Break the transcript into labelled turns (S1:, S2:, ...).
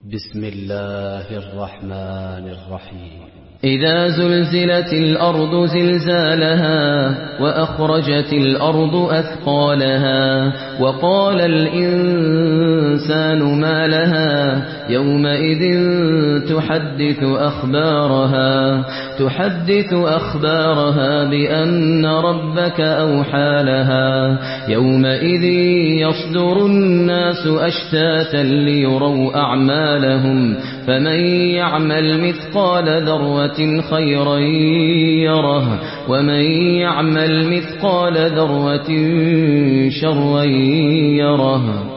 S1: بسم الله الرحمن الرحيم.
S2: إذا زلزلت الأرض زلزالها وأخرجت الأرض أثقالها وقال الإنسان ما لها يومئذ تحدث أخبارها بأن ربك أوحى لها يومئذ يصدر الناس أشتاتا ليروا أعمالهم فمن يعمل مثقال ذرة خيرا يره ومن يعمل مثقال ذرة شرا يره.